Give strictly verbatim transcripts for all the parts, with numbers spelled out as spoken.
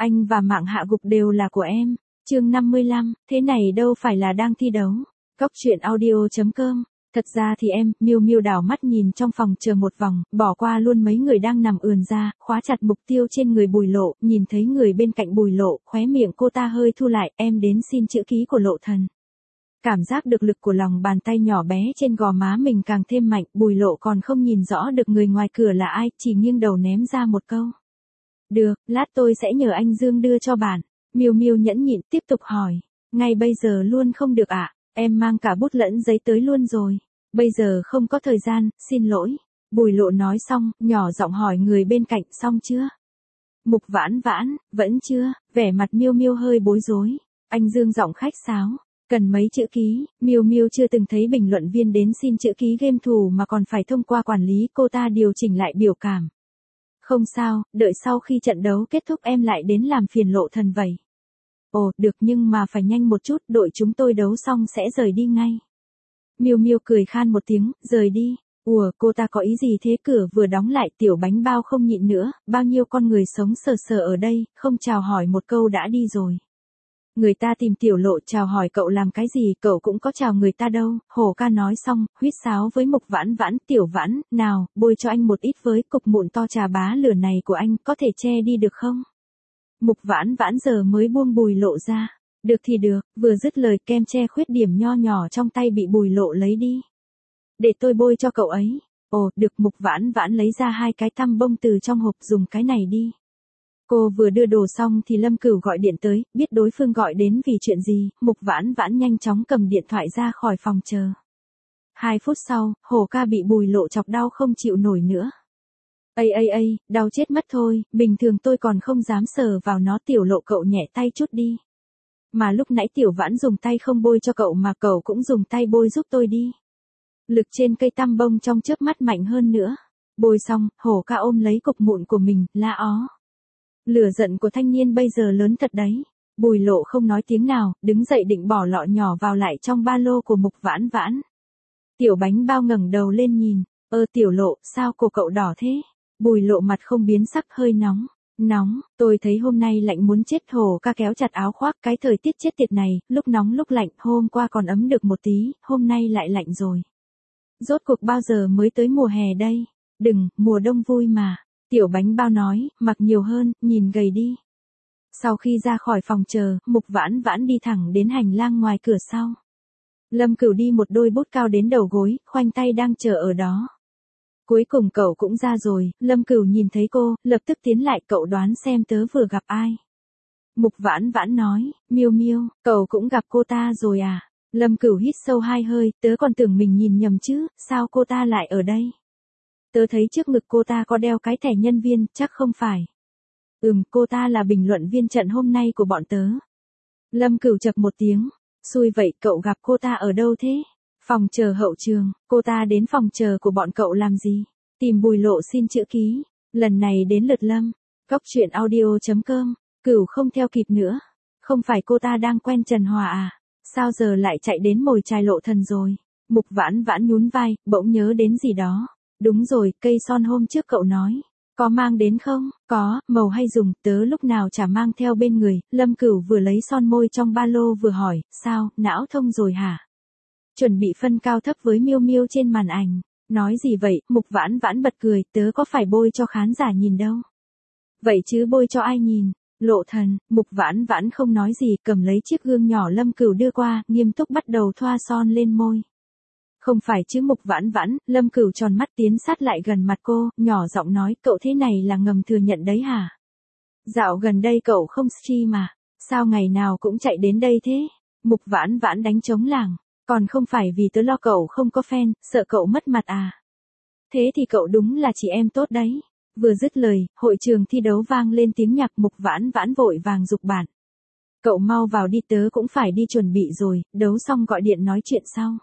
Anh và mạng hạ gục đều là của em. Chương năm mươi lăm, thế này đâu phải là đang thi đấu. Cóc truyện audio chấm com. Thật ra thì em, Miêu Miêu đảo mắt nhìn trong phòng chờ một vòng, bỏ qua luôn mấy người đang nằm ườn ra, khóa chặt mục tiêu trên người Bùi Lộ, nhìn thấy người bên cạnh Bùi Lộ, khóe miệng cô ta hơi thu lại, em đến xin chữ ký của Lộ thần. Cảm giác được lực của lòng bàn tay nhỏ bé trên gò má mình càng thêm mạnh, Bùi Lộ còn không nhìn rõ được người ngoài cửa là ai, chỉ nghiêng đầu ném ra một câu. Được, lát tôi sẽ nhờ anh Dương đưa cho bạn. Miêu Miêu nhẫn nhịn tiếp tục hỏi. Ngay bây giờ luôn không được ạ, à? Em mang cả bút lẫn giấy tới luôn rồi. Bây giờ không có thời gian, xin lỗi. Bùi Lộ nói xong, nhỏ giọng hỏi người bên cạnh xong chưa? Mục Vãn Vãn, vẫn chưa, vẻ mặt Miêu Miêu hơi bối rối. Anh Dương giọng khách sáo. Cần mấy chữ ký, Miêu Miêu chưa từng thấy bình luận viên đến xin chữ ký game thủ mà còn phải thông qua quản lý, cô ta điều chỉnh lại biểu cảm. Không sao, đợi sau khi trận đấu kết thúc em lại đến làm phiền Lộ thần vậy. Ồ, được nhưng mà phải nhanh một chút, đội chúng tôi đấu xong sẽ rời đi ngay. Miêu Miêu cười khan một tiếng, rời đi. Ủa, cô ta có ý gì thế? Cửa vừa đóng lại, Tiểu Bánh Bao không nhịn nữa, bao nhiêu con người sống sờ sờ ở đây, không chào hỏi một câu đã đi rồi. Người ta tìm Tiểu Lộ chào hỏi cậu làm cái gì, cậu cũng có chào người ta đâu. Hổ ca nói xong, huýt sáo với Mục Vãn Vãn, Tiểu Vãn, nào, bôi cho anh một ít với cục mụn to trà bá lửa này của anh, có thể che đi được không? Mục Vãn Vãn giờ mới buông Bùi Lộ ra. Được thì được, vừa dứt lời kem che khuyết điểm nho nhỏ trong tay bị Bùi Lộ lấy đi. Để tôi bôi cho cậu ấy. Ồ, được. Mục Vãn Vãn lấy ra hai cái tăm bông từ trong hộp, dùng cái này đi. Cô vừa đưa đồ xong thì Lâm Cửu gọi điện tới, biết đối phương gọi đến vì chuyện gì, Mục Vãn Vãn nhanh chóng cầm điện thoại ra khỏi phòng chờ. Hai phút sau, Hổ ca bị Bùi Lộ chọc đau không chịu nổi nữa. Ây ây ây, đau chết mất thôi, bình thường tôi còn không dám sờ vào nó. Tiểu Lộ cậu nhẹ tay chút đi. Mà lúc nãy Tiểu Vãn dùng tay không bôi cho cậu mà cậu cũng dùng tay bôi giúp tôi đi. Lực trên cây tăm bông trong chớp mắt mạnh hơn nữa. Bôi xong, Hổ ca ôm lấy cục mụn của mình, la ó. Lửa giận của thanh niên bây giờ lớn thật đấy. Bùi Lộ không nói tiếng nào, đứng dậy định bỏ lọ nhỏ vào lại trong ba lô của Mục Vãn Vãn. Tiểu Bánh Bao ngẩng đầu lên nhìn. Ơ Tiểu Lộ, sao cổ cậu đỏ thế? Bùi Lộ mặt không biến sắc, hơi nóng. Nóng, tôi thấy hôm nay lạnh muốn chết. Hổ ca kéo chặt áo khoác, cái thời tiết chết tiệt này, lúc nóng lúc lạnh, hôm qua còn ấm được một tí, hôm nay lại lạnh rồi. Rốt cuộc bao giờ mới tới mùa hè đây? Đừng, mùa đông vui mà. Tiểu Bánh Bao nói, mặc nhiều hơn, nhìn gầy đi. Sau khi ra khỏi phòng chờ, Mục Vãn Vãn đi thẳng đến hành lang ngoài cửa sau. Lâm Cửu đi một đôi bút cao đến đầu gối, khoanh tay đang chờ ở đó. Cuối cùng cậu cũng ra rồi. Lâm Cửu nhìn thấy cô, lập tức tiến lại, cậu đoán xem tớ vừa gặp ai. Mục Vãn Vãn nói, Miêu Miêu, cậu cũng gặp cô ta rồi à? Lâm Cửu hít sâu hai hơi, tớ còn tưởng mình nhìn nhầm chứ, sao cô ta lại ở đây? Tớ thấy trước ngực cô ta có đeo cái thẻ nhân viên, chắc không phải. Ừm, cô ta là bình luận viên trận hôm nay của bọn tớ. Lâm Cửu chậc một tiếng, xui vậy, cậu gặp cô ta ở đâu thế? Phòng chờ hậu trường. Cô ta đến phòng chờ của bọn cậu làm gì? Tìm Bùi Lộ xin chữ ký. Lần này đến lượt Lâm. Cóc truyện audio chấm com. Cửu không theo kịp nữa. Không phải cô ta đang quen Trần Hòa à? Sao giờ lại chạy đến mồi chài Lộ thần rồi? Mục Vãn Vãn nhún vai, bỗng nhớ đến gì đó. Đúng rồi, cây son hôm trước cậu nói. Có mang đến không? Có, màu hay dùng, tớ lúc nào chả mang theo bên người. Lâm Cửu vừa lấy son môi trong ba lô vừa hỏi, sao, não thông rồi hả? Chuẩn bị phân cao thấp với Miêu Miêu trên màn ảnh. Nói gì vậy? Mục Vãn Vãn bật cười, tớ có phải bôi cho khán giả nhìn đâu. Vậy chứ bôi cho ai nhìn? Lộ thần. Mục Vãn Vãn không nói gì, cầm lấy chiếc gương nhỏ Lâm Cửu đưa qua, nghiêm túc bắt đầu thoa son lên môi. Không phải chứ Mục Vãn Vãn. Lâm Cửu tròn mắt tiến sát lại gần mặt cô, nhỏ giọng nói, cậu thế này là ngầm thừa nhận đấy hả? Dạo gần đây cậu không stream mà, sao ngày nào cũng chạy đến đây thế? Mục Vãn Vãn đánh trống lảng. Còn không phải vì tớ lo cậu không có fan, sợ cậu mất mặt à? Thế thì cậu đúng là chị em tốt đấy. Vừa dứt lời, hội trường thi đấu vang lên tiếng nhạc. Mục Vãn Vãn vội vàng giục bạn. Cậu mau vào đi, tớ cũng phải đi chuẩn bị rồi, đấu xong gọi điện nói chuyện sau.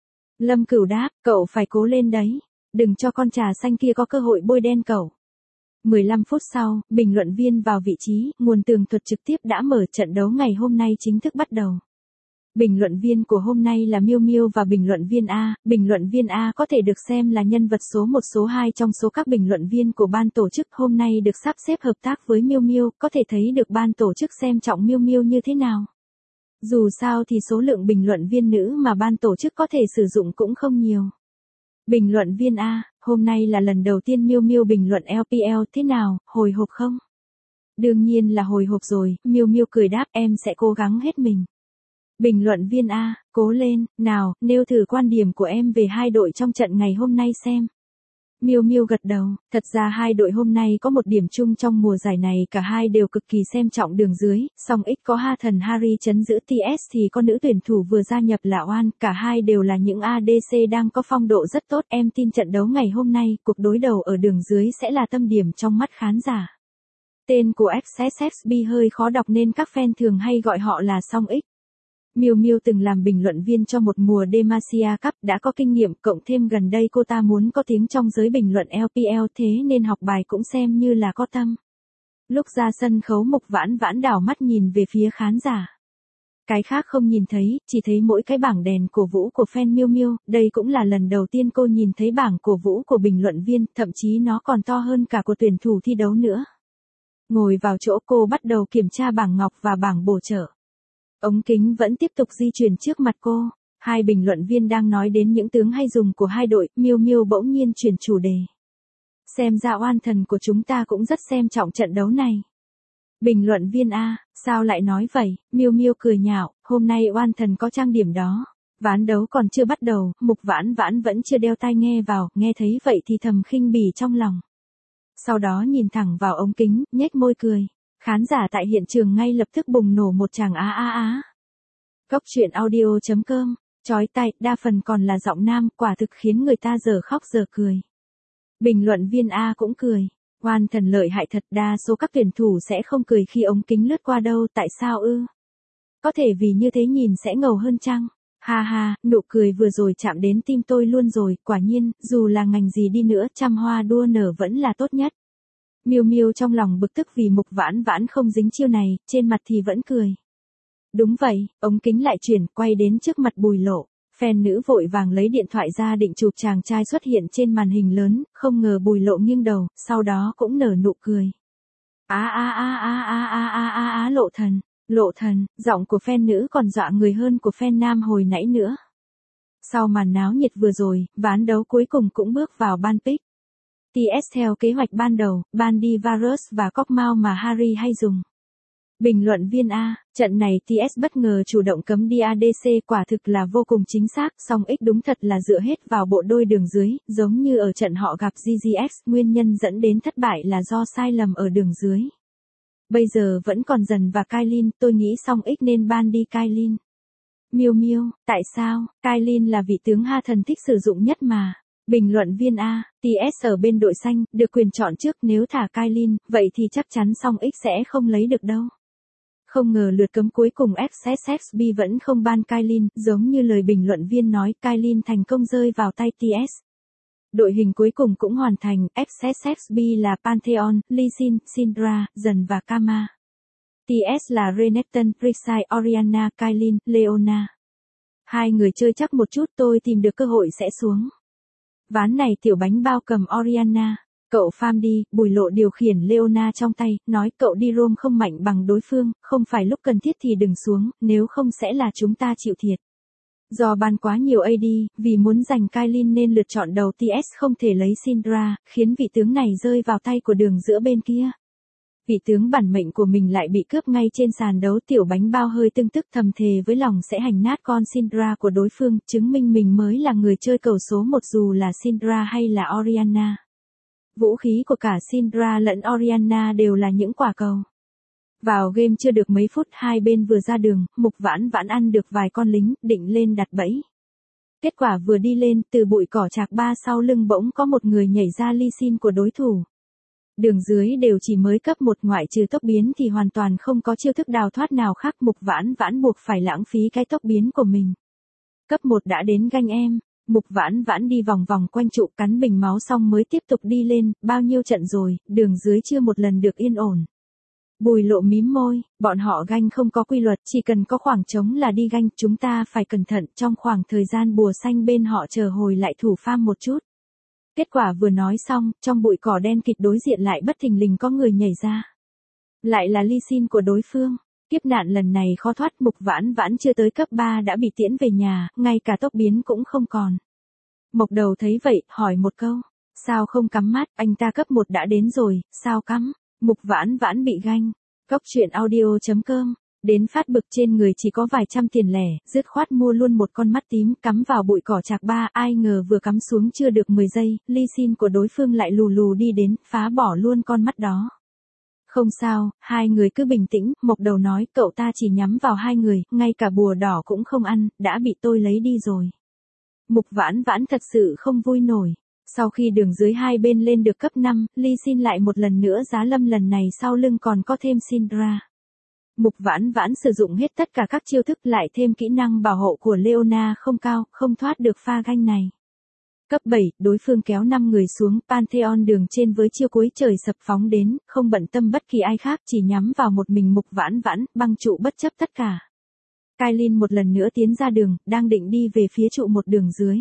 Lâm Cửu đáp, cậu phải cố lên đấy. Đừng cho con trà xanh kia có cơ hội bôi đen cậu. mười lăm phút sau, bình luận viên vào vị trí, nguồn tường thuật trực tiếp đã mở. Trận đấu ngày hôm nay chính thức bắt đầu. Bình luận viên của hôm nay là Miu Miu và bình luận viên A. Bình luận viên A có thể được xem là nhân vật số một số hai trong số các bình luận viên của ban tổ chức hôm nay được sắp xếp hợp tác với Miu Miu, có thể thấy được ban tổ chức xem trọng Miu Miu như thế nào. Dù sao thì số lượng bình luận viên nữ mà ban tổ chức có thể sử dụng cũng không nhiều. Bình luận viên A, hôm nay là lần đầu tiên Miu Miu bình luận lờ pê lờ, thế nào, hồi hộp không? Đương nhiên là hồi hộp rồi, Miu Miu cười đáp, em sẽ cố gắng hết mình. Bình luận viên A, cố lên, nào, nêu thử quan điểm của em về hai đội trong trận ngày hôm nay xem. Miu Miu gật đầu, thật ra hai đội hôm nay có một điểm chung trong mùa giải này, cả hai đều cực kỳ xem trọng đường dưới, song X có Ha Thần Harry trấn giữ tê ét thì có nữ tuyển thủ vừa gia nhập là Oan, cả hai đều là những a đê xê đang có phong độ rất tốt, em tin trận đấu ngày hôm nay, cuộc đối đầu ở đường dưới sẽ là tâm điểm trong mắt khán giả. Tên của ích ét ét bê hơi khó đọc nên các fan thường hay gọi họ là Song X. Miu Miu từng làm bình luận viên cho một mùa Demacia Cup, đã có kinh nghiệm, cộng thêm gần đây cô ta muốn có tiếng trong giới bình luận lờ pê lờ, thế nên học bài cũng xem như là có tâm. Lúc ra sân khấu Mục Vãn Vãn đảo mắt nhìn về phía khán giả. Cái khác không nhìn thấy, chỉ thấy mỗi cái bảng đèn cổ vũ của fan Miu Miu, đây cũng là lần đầu tiên cô nhìn thấy bảng cổ vũ của bình luận viên, thậm chí nó còn to hơn cả của tuyển thủ thi đấu nữa. Ngồi vào chỗ cô bắt đầu kiểm tra bảng ngọc và bảng bổ trợ. Ống kính vẫn tiếp tục di chuyển trước mặt cô, hai bình luận viên đang nói đến những tướng hay dùng của hai đội, Miu Miu bỗng nhiên chuyển chủ đề. Xem ra Oan Thần của chúng ta cũng rất xem trọng trận đấu này. Bình luận viên A, sao lại nói vậy? Miu Miu cười nhạo, hôm nay Oan Thần có trang điểm đó. Ván đấu còn chưa bắt đầu, Mục Vãn Vãn vẫn chưa đeo tai nghe vào, nghe thấy vậy thì thầm khinh bỉ trong lòng. Sau đó nhìn thẳng vào ống kính, nhếch môi cười. Khán giả tại hiện trường ngay lập tức bùng nổ một tràng á á á. Cốc truyện audio chấm com, chói tai, đa phần còn là giọng nam, quả thực khiến người ta giờ khóc giờ cười. Bình luận viên A cũng cười. Oan Thần lợi hại thật, đa số các tuyển thủ sẽ không cười khi ống kính lướt qua đâu, tại sao ư? Có thể vì như thế nhìn sẽ ngầu hơn chăng? Ha ha, nụ cười vừa rồi chạm đến tim tôi luôn rồi, quả nhiên, dù là ngành gì đi nữa, trăm hoa đua nở vẫn là tốt nhất. Miu Miu trong lòng bực tức vì Mục Vãn Vãn không dính chiêu này, trên mặt thì vẫn cười. Đúng vậy, ống kính lại chuyển, quay đến trước mặt Bùi Lộ. Fan nữ vội vàng lấy điện thoại ra định chụp chàng trai xuất hiện trên màn hình lớn, không ngờ Bùi Lộ nghiêng đầu, sau đó cũng nở nụ cười. Á á á á á á á á á Lộ Thần, Lộ Thần, giọng của fan nữ còn dọa người hơn của fan nam hồi nãy nữa. Sau màn náo nhiệt vừa rồi, ván đấu cuối cùng cũng bước vào ban pick. tê ét theo kế hoạch ban đầu, ban đi Varus và Cockmao mà Harry hay dùng. Bình luận viên A, trận này tê ét bất ngờ chủ động cấm đi a đê xê, quả thực là vô cùng chính xác, song X đúng thật là dựa hết vào bộ đôi đường dưới, giống như ở trận họ gặp giê giê ích, nguyên nhân dẫn đến thất bại là do sai lầm ở đường dưới. Bây giờ vẫn còn Dần và Kailin, tôi nghĩ song X nên ban đi Kailin. Miu Miu, tại sao? Kailin là vị tướng Ha Thần thích sử dụng nhất mà. Bình luận viên A, tê ét ở bên đội xanh, được quyền chọn trước, nếu thả Kailin, vậy thì chắc chắn song X sẽ không lấy được đâu. Không ngờ lượt cấm cuối cùng ích ét ét bê vẫn không ban Kailin, giống như lời bình luận viên nói, Kailin thành công rơi vào tay tê ét. Đội hình cuối cùng cũng hoàn thành, ích ét ét bê là Pantheon, Lee Sin, Syndra, Dần và Kama. tê ét là Renekton, Rek'Sai, Orianna, Kailin, Leona. Hai người chơi chắc một chút, tôi tìm được cơ hội sẽ xuống. Ván này tiểu bánh bao cầm Orianna. Cậu farm đi, Bùi Lộ điều khiển Leona trong tay, nói cậu đi roam không mạnh bằng đối phương, không phải lúc cần thiết thì đừng xuống, nếu không sẽ là chúng ta chịu thiệt. Do ban quá nhiều a đê, vì muốn giành Kailin nên lượt chọn đầu tê ét không thể lấy Syndra, khiến vị tướng này rơi vào tay của đường giữa bên kia. Vị tướng bản mệnh của mình lại bị cướp ngay trên sàn đấu, tiểu bánh bao hơi tưng tức thầm thề với lòng sẽ hành nát con Syndra của đối phương, chứng minh mình mới là người chơi cầu số một dù là Syndra hay là Orianna. Vũ khí của cả Syndra lẫn Orianna đều là những quả cầu. Vào game chưa được mấy phút, hai bên vừa ra đường, Mục Vãn Vãn ăn được vài con lính, định lên đặt bẫy. Kết quả vừa đi lên, từ bụi cỏ chạc ba sau lưng bỗng có một người nhảy ra Lee Sin của đối thủ. Đường dưới đều chỉ mới cấp một, ngoại trừ tốc biến thì hoàn toàn không có chiêu thức đào thoát nào khác, Mục Vãn Vãn buộc phải lãng phí cái tốc biến của mình. Cấp một đã đến ganh em. Mục Vãn Vãn đi vòng vòng quanh trụ, cắn bình máu xong mới tiếp tục đi lên, bao nhiêu trận rồi, đường dưới chưa một lần được yên ổn. Bùi Lộ mím môi, bọn họ ganh không có quy luật, chỉ cần có khoảng trống là đi ganh, chúng ta phải cẩn thận trong khoảng thời gian bùa xanh bên họ chờ hồi lại thủ farm một chút. Kết quả vừa nói xong, trong bụi cỏ đen kịt đối diện lại bất thình lình có người nhảy ra. Lại là Ly Sin của đối phương. Kiếp nạn lần này khó thoát, Mục Vãn Vãn chưa tới cấp ba đã bị tiễn về nhà, ngay cả tốc biến cũng không còn. Mộc Đầu thấy vậy, hỏi một câu. Sao không cắm mắt, anh ta cấp một đã đến rồi, sao cắm? Mục Vãn Vãn bị ganh. Cốc truyện audio chấm com. Đến phát bực trên người chỉ có vài trăm tiền lẻ, dứt khoát mua luôn một con mắt tím cắm vào bụi cỏ chạc ba, ai ngờ vừa cắm xuống chưa được mười giây, Ly Sin của đối phương lại lù lù đi đến, phá bỏ luôn con mắt đó. Không sao, hai người cứ bình tĩnh, Mộc Đầu nói, cậu ta chỉ nhắm vào hai người, ngay cả bùa đỏ cũng không ăn, đã bị tôi lấy đi rồi. Mục Vãn Vãn thật sự không vui nổi. Sau khi đường dưới hai bên lên được cấp năm, Ly Sin lại một lần nữa giá lâm, lần này sau lưng còn có thêm Syndra. Mục Vãn Vãn sử dụng hết tất cả các chiêu thức, lại thêm kỹ năng bảo hộ của Leona không cao, không thoát được pha ganh này. Cấp bảy, đối phương kéo năm người xuống, Pantheon đường trên với chiêu cuối trời sập phóng đến, không bận tâm bất kỳ ai khác, chỉ nhắm vào một mình Mục Vãn Vãn, băng trụ bất chấp tất cả. Kailin một lần nữa tiến ra đường, đang định đi về phía trụ một đường dưới.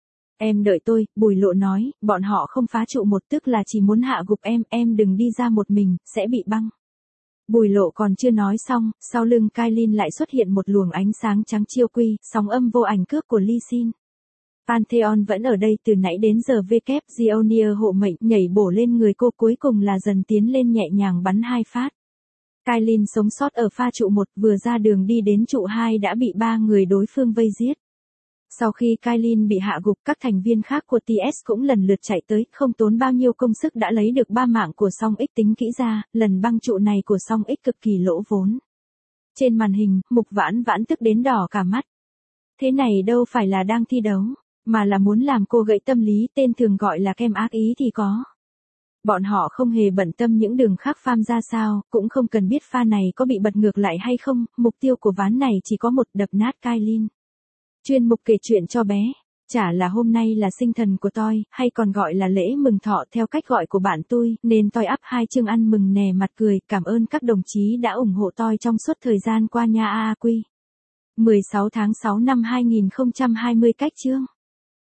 Em đợi tôi, Bùi Lộ nói, bọn họ không phá trụ một, tức là chỉ muốn hạ gục em, em đừng đi ra một mình, sẽ bị băng. Bùi Lộ còn chưa nói xong, sau lưng Kailin lại xuất hiện một luồng ánh sáng trắng chiêu quy, sóng âm vô ảnh cước của Ly Sin. Pantheon vẫn ở đây từ nãy đến giờ, vê kép Gionir hộ mệnh nhảy bổ lên người cô, cuối cùng là dần tiến lên nhẹ nhàng bắn hai phát. Kailin sống sót ở pha trụ một, vừa ra đường đi đến trụ hai đã bị ba người đối phương vây giết. Sau khi Kailin bị hạ gục, các thành viên khác của tê ét cũng lần lượt chạy tới, không tốn bao nhiêu công sức đã lấy được ba mạng của Song X. Tính kỹ ra, lần băng trụ này của Song X cực kỳ lỗ vốn. Trên màn hình, Mục Vãn Vãn tức đến đỏ cả mắt. Thế này đâu phải là đang thi đấu, mà là muốn làm cô gãy tâm lý, tên thường gọi là kem ác ý thì có. Bọn họ không hề bận tâm những đường khác farm ra sao, cũng không cần biết pha này có bị bật ngược lại hay không, mục tiêu của ván này chỉ có một, đập nát Kailin. Chuyên mục kể chuyện cho bé. Chả là hôm nay là sinh thần của tôi, hay còn gọi là lễ mừng thọ theo cách gọi của bạn tôi, nên tôi up hai chương ăn mừng nè mặt cười, cảm ơn các đồng chí đã ủng hộ tôi trong suốt thời gian qua nha. A A Quy. mười sáu tháng sáu năm hai nghìn không trăm hai mươi cách chương.